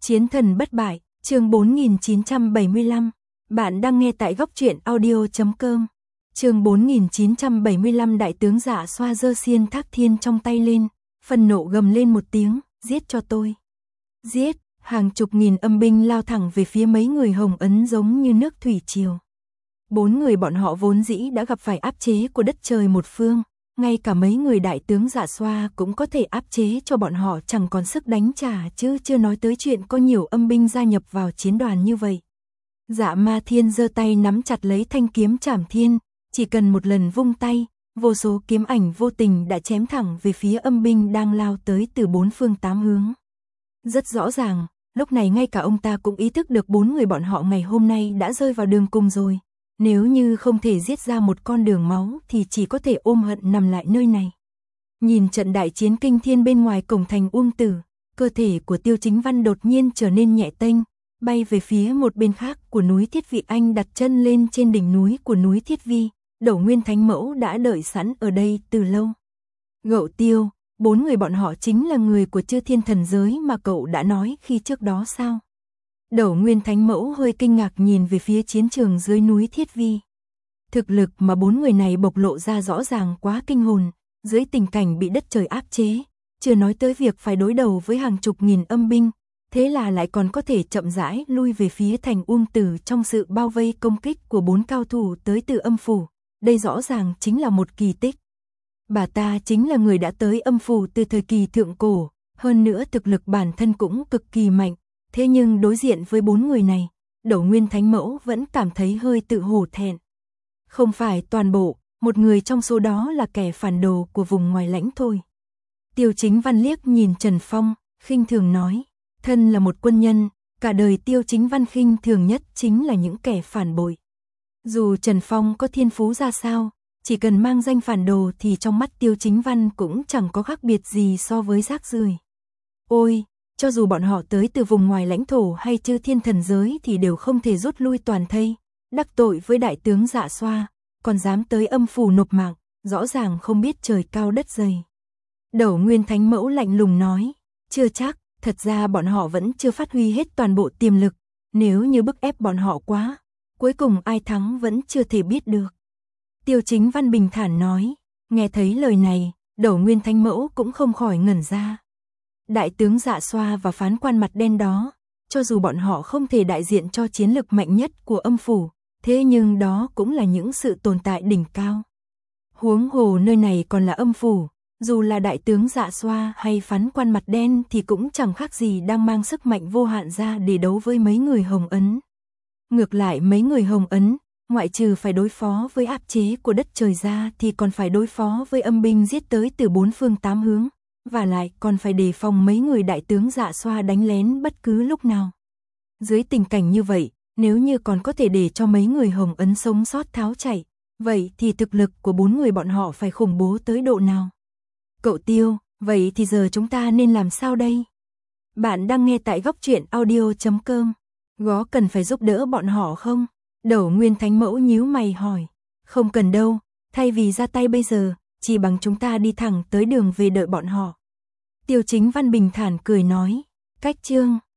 Chiến thần bất bại, chương 4975. Bạn đang nghe tại góc truyện audio.com. Chương 4975. Đại tướng Dạ Xoa giơ xiên thác thiên trong tay lên, phần nộ gầm lên một tiếng, giết cho tôi. Giết, hàng chục nghìn âm binh lao thẳng về phía mấy người Hồng Ấn giống như nước thủy triều. Bốn người bọn họ vốn dĩ đã gặp phải áp chế của đất trời một phương, ngay cả mấy người đại tướng Dạ Xoa cũng có thể áp chế cho bọn họ chẳng còn sức đánh trả, chứ chưa nói tới chuyện có nhiều âm binh gia nhập vào chiến đoàn như vậy. Dạ Ma Thiên giơ tay nắm chặt lấy thanh kiếm Trảm Thiên, chỉ cần một lần vung tay, vô số kiếm ảnh vô tình đã chém thẳng về phía âm binh đang lao tới từ bốn phương tám hướng. Rất rõ ràng, lúc này ngay cả ông ta cũng ý thức được bốn người bọn họ ngày hôm nay đã rơi vào đường cùng rồi. Nếu như không thể giết ra một con đường máu thì chỉ có thể ôm hận nằm lại nơi này. Nhìn trận đại chiến kinh thiên bên ngoài cổng thành Uông Tử, cơ thể của Tiêu Chính Văn đột nhiên trở nên nhẹ tênh, bay về phía một bên khác của núi Thiết Vi. Anh đặt chân lên trên đỉnh núi của núi Thiết Vi, Đẩu Nguyên Thánh Mẫu đã đợi sẵn ở đây từ lâu. Gậu Tiêu, bốn người bọn họ chính là người của Chư Thiên Thần Giới mà cậu đã nói khi trước đó sao? Đẩu Nguyên Thánh Mẫu hơi kinh ngạc nhìn về phía chiến trường dưới núi Thiết Vi. Thực lực mà bốn người này bộc lộ ra rõ ràng quá kinh hồn, dưới tình cảnh bị đất trời áp chế, chưa nói tới việc phải đối đầu với hàng chục nghìn âm binh, thế là lại còn có thể chậm rãi lui về phía thành Uông Tử trong sự bao vây công kích của bốn cao thủ tới từ âm phủ. Đây rõ ràng chính là một kỳ tích. Bà ta chính là người đã tới âm phủ từ thời kỳ thượng cổ, hơn nữa thực lực bản thân cũng cực kỳ mạnh. Thế nhưng đối diện với bốn người này, Đẩu Nguyên Thánh Mẫu vẫn cảm thấy hơi tự hổ thẹn. Không phải toàn bộ, một người trong số đó là kẻ phản đồ của vùng ngoài lãnh thôi. Tiêu Chính Văn liếc nhìn Trần Phong, khinh thường nói, thân là một quân nhân, cả đời Tiêu Chính Văn khinh thường nhất chính là những kẻ phản bội. Dù Trần Phong có thiên phú ra sao, chỉ cần mang danh phản đồ thì trong mắt Tiêu Chính Văn cũng chẳng có khác biệt gì so với rác rưởi. Ôi! Cho dù bọn họ tới từ vùng ngoài lãnh thổ hay Chư Thiên Thần Giới thì đều không thể rút lui toàn thây, đắc tội với đại tướng Dạ Xoa, còn dám tới âm phủ nộp mạng, rõ ràng không biết trời cao đất dày. Đẩu Nguyên Thánh Mẫu lạnh lùng nói, chưa chắc, thật ra bọn họ vẫn chưa phát huy hết toàn bộ tiềm lực, nếu như bức ép bọn họ quá, cuối cùng ai thắng vẫn chưa thể biết được. Tiêu Chính Văn bình thản nói, nghe thấy lời này, Đẩu Nguyên Thánh Mẫu cũng không khỏi ngẩn ra. Đại tướng Dạ Xoa và phán quan mặt đen đó, cho dù bọn họ không thể đại diện cho chiến lực mạnh nhất của âm phủ, thế nhưng đó cũng là những sự tồn tại đỉnh cao. Huống hồ nơi này còn là âm phủ, dù là đại tướng Dạ Xoa hay phán quan mặt đen thì cũng chẳng khác gì đang mang sức mạnh vô hạn ra để đấu với mấy người Hồng Ấn. Ngược lại mấy người Hồng Ấn, ngoại trừ phải đối phó với áp chế của đất trời ra thì còn phải đối phó với âm binh giết tới từ bốn phương tám hướng. Và lại còn phải đề phòng mấy người đại tướng Dạ Xoa đánh lén bất cứ lúc nào. Dưới tình cảnh như vậy, nếu như còn có thể để cho mấy người Hồng Ấn sống sót tháo chạy, vậy thì thực lực của bốn người bọn họ phải khủng bố tới độ nào? Cậu Tiêu, vậy thì giờ chúng ta nên làm sao đây? Bạn đang nghe tại góc truyện audio.com. Có cần phải giúp đỡ bọn họ không? Đẩu Nguyên Thánh Mẫu nhíu mày hỏi. Không cần đâu, thay vì ra tay bây giờ, chỉ bằng chúng ta đi thẳng tới đường về đợi bọn họ. Tiêu Chính Văn bình thản cười nói, cách chương.